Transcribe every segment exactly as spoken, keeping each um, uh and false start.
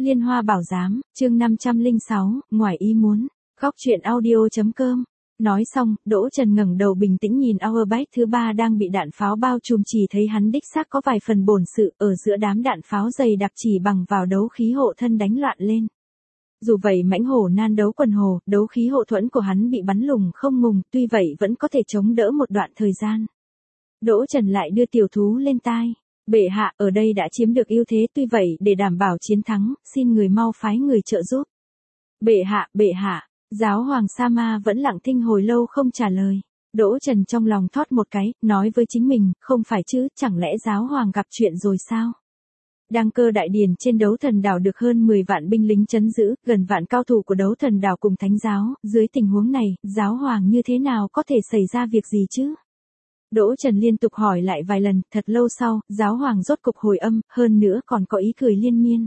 Liên Hoa Bảo Giám, chương năm trăm lẻ sáu, ngoài ý muốn. Góc truyện audio.com. Nói xong, Đỗ Trần ngẩng đầu bình tĩnh nhìn Auerbach thứ ba đang bị đạn pháo bao trùm, chỉ thấy hắn đích xác có vài phần bổn sự, ở giữa đám đạn pháo dày đặc chỉ bằng vào đấu khí hộ thân đánh loạn lên. Dù vậy mãnh hổ nan đấu quần hồ, đấu khí hộ thuẫn của hắn bị bắn lủng không ngừng, tuy vậy vẫn có thể chống đỡ một đoạn thời gian. Đỗ Trần lại đưa tiểu thú lên tai. Bệ hạ, ở đây đã chiếm được ưu thế, tuy vậy để đảm bảo chiến thắng, xin người mau phái người trợ giúp. Bệ hạ, bệ hạ, giáo hoàng Sama vẫn lặng thinh hồi lâu không trả lời. Đỗ Trần trong lòng thót một cái, nói với chính mình, không phải chứ, chẳng lẽ giáo hoàng gặp chuyện rồi sao? Đăng Cơ đại điển trên Đấu Thần đảo được hơn mười vạn binh lính trấn giữ, gần vạn cao thủ của Đấu Thần đảo cùng thánh giáo, dưới tình huống này, giáo hoàng như thế nào có thể xảy ra việc gì chứ? Đỗ Trần liên tục hỏi lại vài lần, thật lâu sau, giáo hoàng rốt cục hồi âm, hơn nữa còn có ý cười liên miên.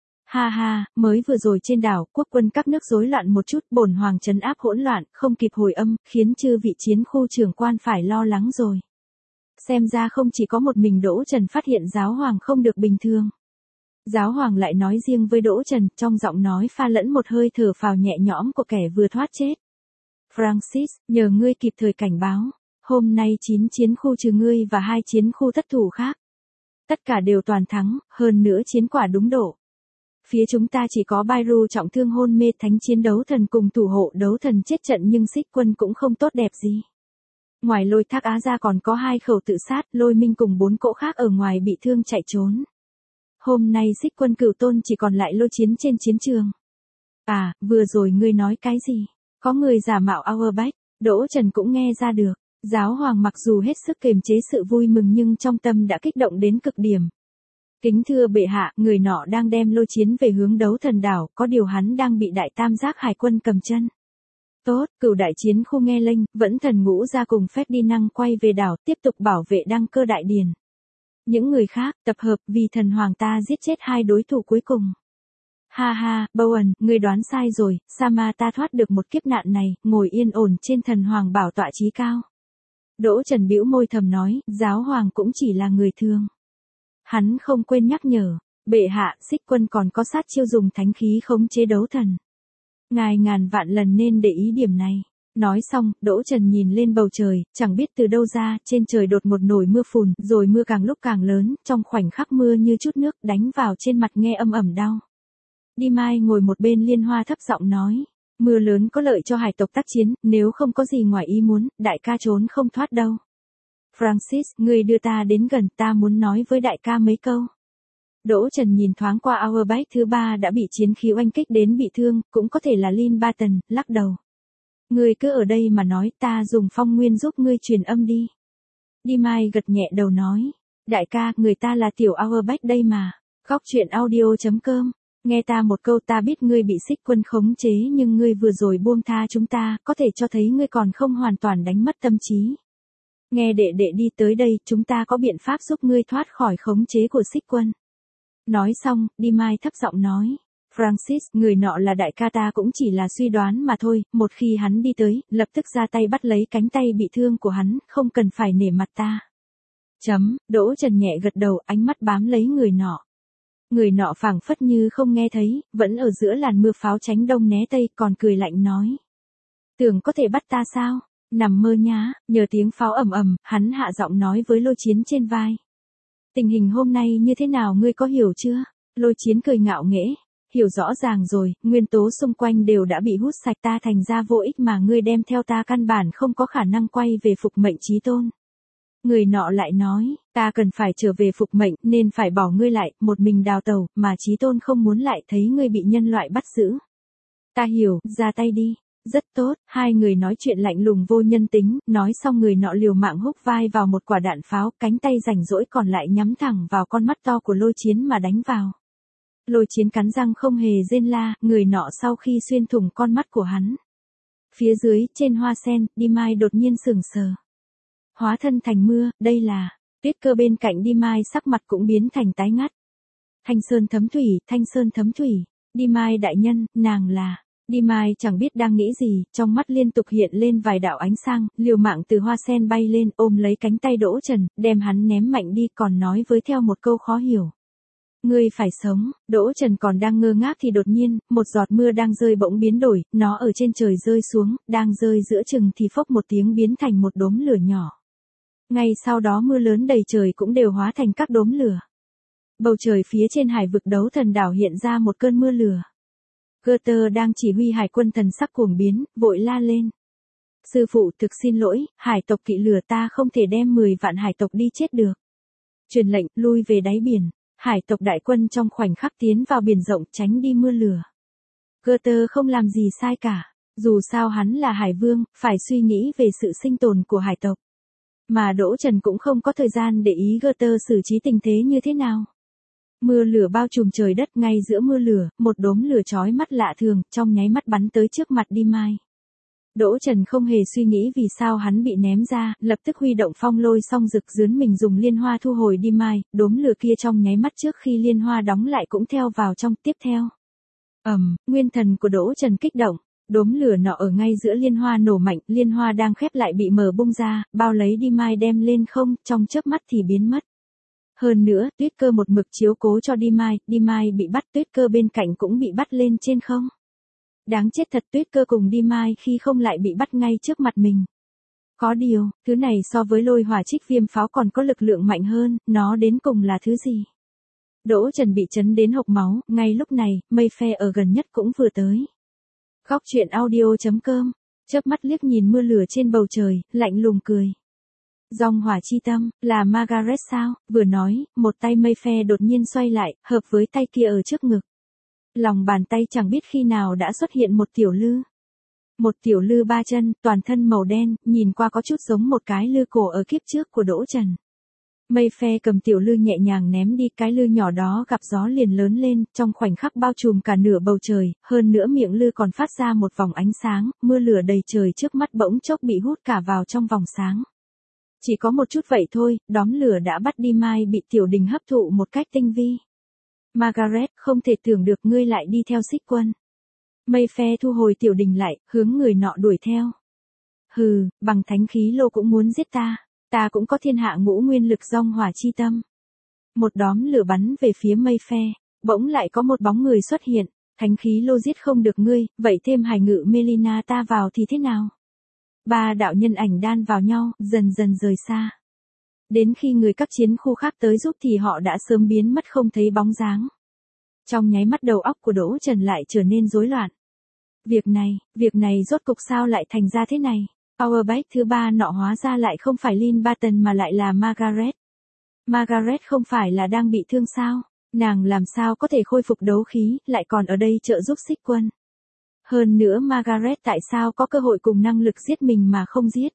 Ha ha, mới vừa rồi trên đảo, quốc quân các nước rối loạn một chút, bổn hoàng trấn áp hỗn loạn, không kịp hồi âm, khiến chư vị chiến khu trưởng quan phải lo lắng rồi. Xem ra không chỉ có một mình Đỗ Trần phát hiện giáo hoàng không được bình thường. Giáo hoàng lại nói riêng với Đỗ Trần, trong giọng nói pha lẫn một hơi thở phào nhẹ nhõm của kẻ vừa thoát chết. Francis, nhờ ngươi kịp thời cảnh báo. Hôm nay chín chiến khu trừ ngươi và hai chiến khu thất thủ khác. Tất cả đều toàn thắng, hơn nữa chiến quả đúng độ. Phía chúng ta chỉ có Bairu trọng thương hôn mê, thánh chiến đấu thần cùng thủ hộ đấu thần chết trận, nhưng Xích Quân cũng không tốt đẹp gì. Ngoài Lôi Thác Á ra còn có hai khẩu tự sát, Lôi Minh cùng bốn cỗ khác ở ngoài bị thương chạy trốn. Hôm nay Xích Quân cửu tôn chỉ còn lại Lôi Chiến trên chiến trường. À, vừa rồi ngươi nói cái gì? Có người giả mạo Auerbach, Đỗ Trần cũng nghe ra được. Giáo hoàng mặc dù hết sức kiềm chế sự vui mừng nhưng trong tâm đã kích động đến cực điểm. Kính thưa bệ hạ, người nọ đang đem Lôi Chiến về hướng Đấu Thần đảo, có điều hắn đang bị Đại Tam Giác Hải quân cầm chân. Tốt, cửu đại chiến khu nghe lệnh, vẫn thần ngũ ra cùng phép đi năng quay về đảo, tiếp tục bảo vệ Đăng Cơ đại điển. Những người khác, tập hợp, vì thần hoàng ta giết chết hai đối thủ cuối cùng. Ha ha, Bowen, ngươi đoán sai rồi, Sama ta thoát được một kiếp nạn này, ngồi yên ổn trên thần hoàng bảo tọa chí cao. Đỗ Trần bĩu môi thầm nói, giáo hoàng cũng chỉ là người thường. Hắn không quên nhắc nhở, bệ hạ, Xích Quân còn có sát chiêu dùng thánh khí khống chế đấu thần. Ngài ngàn vạn lần nên để ý điểm này. Nói xong, Đỗ Trần nhìn lên bầu trời, chẳng biết từ đâu ra, trên trời đột một nổi mưa phùn, rồi mưa càng lúc càng lớn, trong khoảnh khắc mưa như chút nước đánh vào trên mặt nghe âm ẩm đau. Đi Mai ngồi một bên Liên Hoa thấp giọng nói. Mưa lớn có lợi cho hải tộc tác chiến, nếu không có gì ngoài ý muốn, đại ca trốn không thoát đâu. Francis, ngươi đưa ta đến gần, ta muốn nói với đại ca mấy câu. Đỗ Trần nhìn thoáng qua Auerbach thứ ba đã bị chiến khí oanh kích đến bị thương, cũng có thể là Lin Barton, lắc đầu. Ngươi cứ ở đây mà nói, ta dùng phong nguyên giúp ngươi truyền âm đi. Đi Mai gật nhẹ đầu nói. Đại ca, người ta là tiểu Auerbach đây mà. Góc truyện audio.com. Nghe ta một câu, ta biết ngươi bị Xích Quân khống chế nhưng ngươi vừa rồi buông tha chúng ta, có thể cho thấy ngươi còn không hoàn toàn đánh mất tâm trí. Nghe đệ đệ đi tới đây, chúng ta có biện pháp giúp ngươi thoát khỏi khống chế của Xích Quân. Nói xong, Đi Mai thấp giọng nói. Francis, người nọ là đại ca ta cũng chỉ là suy đoán mà thôi, một khi hắn đi tới, lập tức ra tay bắt lấy cánh tay bị thương của hắn, không cần phải nể mặt ta. Chấm, Đỗ Trần nhẹ gật đầu, ánh mắt bám lấy người nọ. Người nọ phảng phất như không nghe thấy, vẫn ở giữa làn mưa pháo tránh đông né tây, còn cười lạnh nói. Tưởng có thể bắt ta sao? Nằm mơ nhá, nhờ tiếng pháo ầm ầm, hắn hạ giọng nói với Lôi Chiến trên vai. Tình hình hôm nay như thế nào ngươi có hiểu chưa? Lôi Chiến cười ngạo nghễ. Hiểu rõ ràng rồi, nguyên tố xung quanh đều đã bị hút sạch, ta thành ra vô ích mà ngươi đem theo ta căn bản không có khả năng quay về phục mệnh chí tôn. Người nọ lại nói, ta cần phải trở về phục mệnh nên phải bỏ ngươi lại, một mình đào tàu, mà chí tôn không muốn lại thấy ngươi bị nhân loại bắt giữ. Ta hiểu, ra tay đi. Rất tốt, hai người nói chuyện lạnh lùng vô nhân tính, nói xong người nọ liều mạng húc vai vào một quả đạn pháo, cánh tay rảnh rỗi còn lại nhắm thẳng vào con mắt to của Lôi Chiến mà đánh vào. Lôi Chiến cắn răng không hề rên la, người nọ sau khi xuyên thủng con mắt của hắn. Phía dưới, trên hoa sen, Đi Mai đột nhiên sững sờ. Hóa thân thành mưa, đây là, Tuyết Cơ bên cạnh Đi Mai sắc mặt cũng biến thành tái ngắt. Thanh Sơn thấm thủy, Thanh Sơn thấm thủy, Đi Mai đại nhân, nàng là, Đi Mai chẳng biết đang nghĩ gì, trong mắt liên tục hiện lên vài đạo ánh sáng, liều mạng từ hoa sen bay lên, ôm lấy cánh tay Đỗ Trần, đem hắn ném mạnh đi, còn nói với theo một câu khó hiểu. Ngươi phải sống, Đỗ Trần còn đang ngơ ngác thì đột nhiên, một giọt mưa đang rơi bỗng biến đổi, nó ở trên trời rơi xuống, đang rơi giữa chừng thì phốc một tiếng biến thành một đốm lửa nhỏ. Ngay sau đó mưa lớn đầy trời cũng đều hóa thành các đốm lửa. Bầu trời phía trên hải vực đấu thần đảo hiện ra một cơn mưa lửa. Goethe đang chỉ huy hải quân thần sắc cuồng biến, vội la lên. Sư phụ thực xin lỗi, hải tộc kỵ lửa ta không thể đem mười vạn hải tộc đi chết được. Truyền lệnh, lui về đáy biển. Hải tộc đại quân trong khoảnh khắc tiến vào biển rộng tránh đi mưa lửa. Goethe không làm gì sai cả. Dù sao hắn là hải vương, phải suy nghĩ về sự sinh tồn của hải tộc. Mà Đỗ Trần cũng không có thời gian để ý Goethe xử trí tình thế như thế nào. Mưa lửa bao trùm trời đất, ngay giữa mưa lửa, một đốm lửa chói mắt lạ thường, trong nháy mắt bắn tới trước mặt Đi Mai. Đỗ Trần không hề suy nghĩ vì sao hắn bị ném ra, lập tức huy động phong lôi song rực dướn mình dùng liên hoa thu hồi Đi Mai, đốm lửa kia trong nháy mắt trước khi liên hoa đóng lại cũng theo vào trong tiếp theo. Ầm, nguyên thần của Đỗ Trần kích động, đốm lửa nọ ở ngay giữa liên hoa nổ mạnh, liên hoa đang khép lại bị mở bung ra, bao lấy Đi Mai đem lên không, trong chớp mắt thì biến mất. Hơn nữa, Tuyết Cơ một mực chiếu cố cho Đi Mai, Đi Mai bị bắt, Tuyết Cơ bên cạnh cũng bị bắt lên trên không. Đáng chết thật, Tuyết Cơ cùng Đi Mai khi không lại bị bắt ngay trước mặt mình. Có điều, thứ này so với lôi hỏa trích viêm pháo còn có lực lượng mạnh hơn, nó đến cùng là thứ gì? Đỗ Trần bị chấn đến hộc máu, ngay lúc này, mây phe ở gần nhất cũng vừa tới. Góc truyện audio chấm com, chớp mắt liếc nhìn mưa lửa trên bầu trời, lạnh lùng cười. Dòng hỏa chi tâm, là Margaret sao? Vừa nói, một tay mây phe đột nhiên xoay lại, hợp với tay kia ở trước ngực. Lòng bàn tay chẳng biết khi nào đã xuất hiện một tiểu lư. Một tiểu lư ba chân, toàn thân màu đen, nhìn qua có chút giống một cái lư cổ ở kiếp trước của Đỗ Trần. Mây phe cầm tiểu lư nhẹ nhàng ném đi, cái lư nhỏ đó gặp gió liền lớn lên, trong khoảnh khắc bao trùm cả nửa bầu trời, hơn nữa miệng lư còn phát ra một vòng ánh sáng, mưa lửa đầy trời trước mắt bỗng chốc bị hút cả vào trong vòng sáng. Chỉ có một chút vậy thôi, đóm lửa đã bắt Đi Mai bị tiểu đình hấp thụ một cách tinh vi. Margaret, không thể tưởng được ngươi lại đi theo Xích Quân. Mây phe thu hồi tiểu đình lại, hướng người nọ đuổi theo. Hừ, bằng thánh khí lô cũng muốn giết ta, ta cũng có thiên hạ ngũ nguyên lực dòng hỏa chi tâm. Một đóm lửa bắn về phía mây phe, bỗng lại có một bóng người xuất hiện, thánh khí lô giết không được ngươi, vậy thêm hài ngự Melina ta vào thì thế nào? Ba đạo nhân ảnh đan vào nhau, dần dần rời xa. Đến khi người các chiến khu khác tới giúp thì họ đã sớm biến mất không thấy bóng dáng. Trong nháy mắt đầu óc của Đỗ Trần lại trở nên rối loạn. Việc này, việc này rốt cục sao lại thành ra thế này? Powerbank thứ ba nọ hóa ra lại không phải Lynn Barton mà lại là Margaret. Margaret không phải là đang bị thương sao? Nàng làm sao có thể khôi phục đấu khí, lại còn ở đây trợ giúp Xích Quân? Hơn nữa Margaret tại sao có cơ hội cùng năng lực giết mình mà không giết?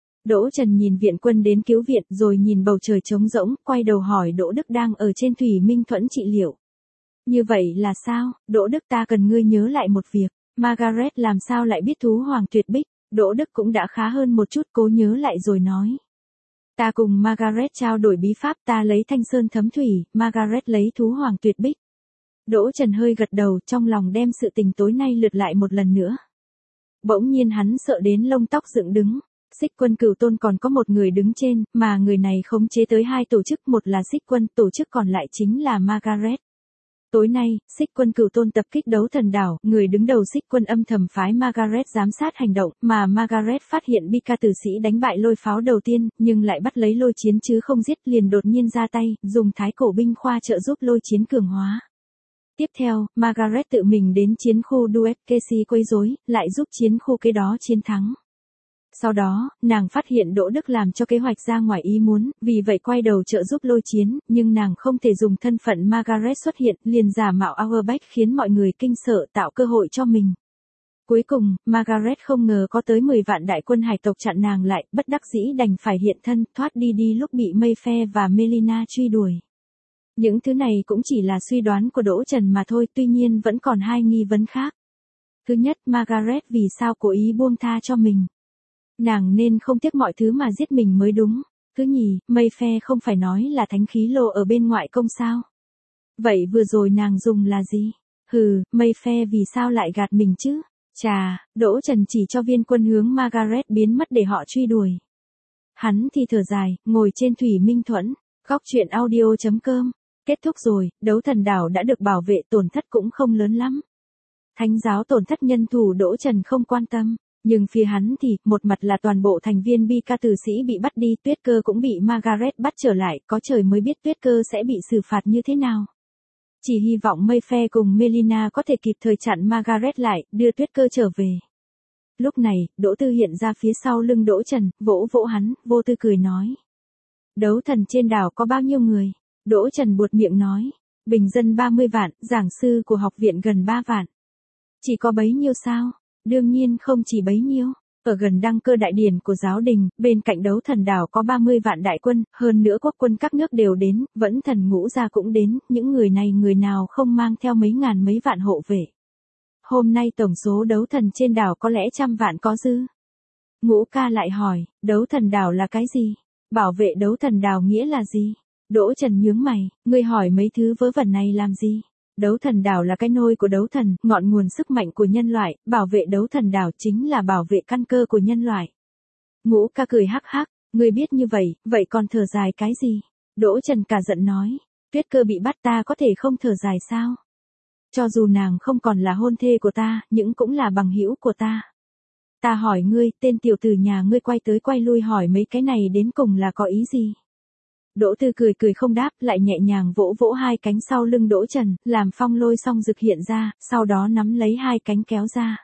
Đỗ Trần nhìn viện quân đến cứu viện rồi nhìn bầu trời trống rỗng, quay đầu hỏi Đỗ Đức đang ở trên Thủy Minh Thuẫn trị liệu. Như vậy là sao? Đỗ Đức, ta cần ngươi nhớ lại một việc. Margaret làm sao lại biết thú hoàng tuyệt bích? Đỗ Đức cũng đã khá hơn một chút, cố nhớ lại rồi nói. Ta cùng Margaret trao đổi bí pháp, ta lấy thanh sơn thấm thủy, Margaret lấy thú hoàng tuyệt bích. Đỗ Trần hơi gật đầu, trong lòng đem sự tình tối nay lượt lại một lần nữa. Bỗng nhiên hắn sợ đến lông tóc dựng đứng. Xích Quân Cửu Tôn còn có một người đứng trên, mà người này khống chế tới hai tổ chức, một là Xích Quân, tổ chức còn lại chính là Margaret. Tối nay, Xích Quân Cửu Tôn tập kích đấu thần đảo, người đứng đầu Xích Quân âm thầm phái Margaret giám sát hành động, mà Margaret phát hiện Bika tử sĩ đánh bại lôi pháo đầu tiên, nhưng lại bắt lấy lôi chiến chứ không giết, liền đột nhiên ra tay, dùng thái cổ binh khoa trợ giúp lôi chiến cường hóa. Tiếp theo, Margaret tự mình đến chiến khu Duet-Kesi quấy rối, lại giúp chiến khu kế đó chiến thắng. Sau đó, nàng phát hiện Đỗ Đức làm cho kế hoạch ra ngoài ý muốn, vì vậy quay đầu trợ giúp lôi chiến, nhưng nàng không thể dùng thân phận Margaret xuất hiện, liền giả mạo Auerbach khiến mọi người kinh sợ, tạo cơ hội cho mình. Cuối cùng, Margaret không ngờ có tới mười vạn đại quân hải tộc chặn nàng lại, bất đắc dĩ đành phải hiện thân, thoát đi đi lúc bị Mayfair và Melina truy đuổi. Những thứ này cũng chỉ là suy đoán của Đỗ Trần mà thôi, tuy nhiên vẫn còn hai nghi vấn khác. Thứ nhất, Margaret vì sao cố ý buông tha cho mình? Nàng nên không tiếc mọi thứ mà giết mình mới đúng. Thứ nhì, Mayfair không phải nói là thánh khí lô ở bên ngoại công sao? Vậy vừa rồi nàng dùng là gì? Hừ, Mayfair vì sao lại gạt mình chứ? Chà, Đỗ Trần chỉ cho viên quân hướng Margaret biến mất để họ truy đuổi. Hắn thì thở dài, ngồi trên Thủy Minh Thuẫn. Góc truyện audio chấm com Kết thúc rồi, đấu thần đảo đã được bảo vệ, tổn thất cũng không lớn lắm. Thánh giáo tổn thất nhân thủ Đỗ Trần không quan tâm, nhưng phía hắn thì, một mặt là toàn bộ thành viên bi ca tử sĩ bị bắt đi, Tuyết Cơ cũng bị Margaret bắt trở lại, có trời mới biết Tuyết Cơ sẽ bị xử phạt như thế nào. Chỉ hy vọng Mayfair cùng Melina có thể kịp thời chặn Margaret lại, đưa Tuyết Cơ trở về. Lúc này, Đỗ Tư hiện ra phía sau lưng Đỗ Trần, vỗ vỗ hắn, vô tư cười nói. Đấu thần trên đảo có bao nhiêu người? Đỗ Trần buột miệng nói. Bình dân ba mươi vạn, giảng sư của học viện gần ba vạn. Chỉ có bấy nhiêu sao? Đương nhiên không chỉ bấy nhiêu. Ở gần đăng cơ đại điển của giáo đình, bên cạnh đấu thần đảo có ba mươi vạn đại quân, hơn nữa quốc quân các nước đều đến, vẫn thần ngũ gia cũng đến, những người này người nào không mang theo mấy ngàn mấy vạn hộ vệ. Hôm nay tổng số đấu thần trên đảo có lẽ trăm vạn có dư. Ngũ ca lại hỏi, đấu thần đảo là cái gì? Bảo vệ đấu thần đảo nghĩa là gì? Đỗ Trần nhướng mày, ngươi hỏi mấy thứ vớ vẩn này làm gì? Đấu thần đảo là cái nôi của đấu thần, ngọn nguồn sức mạnh của nhân loại, bảo vệ đấu thần đảo chính là bảo vệ căn cơ của nhân loại. Ngũ ca cười hắc hắc, ngươi biết như vậy, vậy còn thở dài cái gì? Đỗ Trần cả giận nói, Tuyết Cơ bị bắt ta có thể không thở dài sao? Cho dù nàng không còn là hôn thê của ta, nhưng cũng là bằng hữu của ta. Ta hỏi ngươi, tên tiểu tử nhà ngươi quay tới quay lui hỏi mấy cái này đến cùng là có ý gì? Đỗ Tư cười cười không đáp, lại nhẹ nhàng vỗ vỗ hai cánh sau lưng Đỗ Trần, làm phong lôi song rực hiện ra, sau đó nắm lấy hai cánh kéo ra.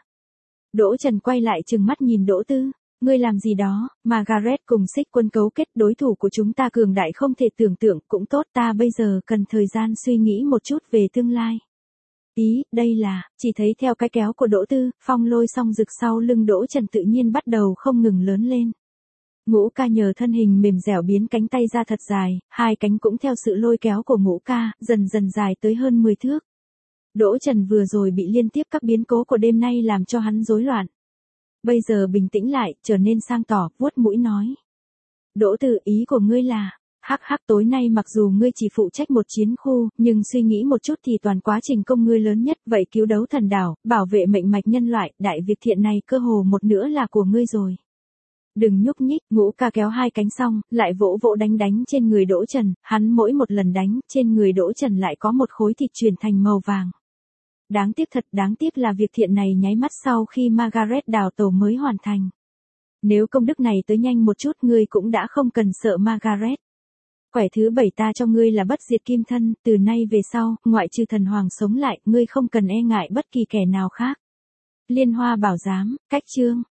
Đỗ Trần quay lại trừng mắt nhìn Đỗ Tư, ngươi làm gì đó? Margaret cùng Xích Quân cấu kết, đối thủ của chúng ta cường đại không thể tưởng tượng, cũng tốt, ta bây giờ cần thời gian suy nghĩ một chút về tương lai. Ý, đây là, chỉ thấy theo cái kéo của Đỗ Tư, phong lôi song rực sau lưng Đỗ Trần tự nhiên bắt đầu không ngừng lớn lên. Ngũ ca nhờ thân hình mềm dẻo biến cánh tay ra thật dài, hai cánh cũng theo sự lôi kéo của ngũ ca, dần dần dài tới hơn mười thước. Đỗ Trần vừa rồi bị liên tiếp các biến cố của đêm nay làm cho hắn rối loạn. Bây giờ bình tĩnh lại, trở nên sang tỏ, vuốt mũi nói. Đỗ Tư, ý của ngươi là, hắc hắc, tối nay mặc dù ngươi chỉ phụ trách một chiến khu, nhưng suy nghĩ một chút thì toàn quá trình công ngươi lớn nhất, vậy cứu đấu thần đảo, bảo vệ mệnh mạch nhân loại, đại việc thiện này cơ hồ một nửa là của ngươi rồi. Đừng nhúc nhích, ngũ ca kéo hai cánh xong, lại vỗ vỗ đánh đánh trên người Đỗ Trần, hắn mỗi một lần đánh, trên người Đỗ Trần lại có một khối thịt chuyển thành màu vàng. Đáng tiếc thật, đáng tiếc là việc thiện này nháy mắt sau khi Margaret đào tổ mới hoàn thành. Nếu công đức này tới nhanh một chút ngươi cũng đã không cần sợ Margaret. Quẻ thứ bảy ta cho ngươi là bất diệt kim thân, từ nay về sau, ngoại trừ thần hoàng sống lại, ngươi không cần e ngại bất kỳ kẻ nào khác. Liên Hoa Bảo Giám, cách chương.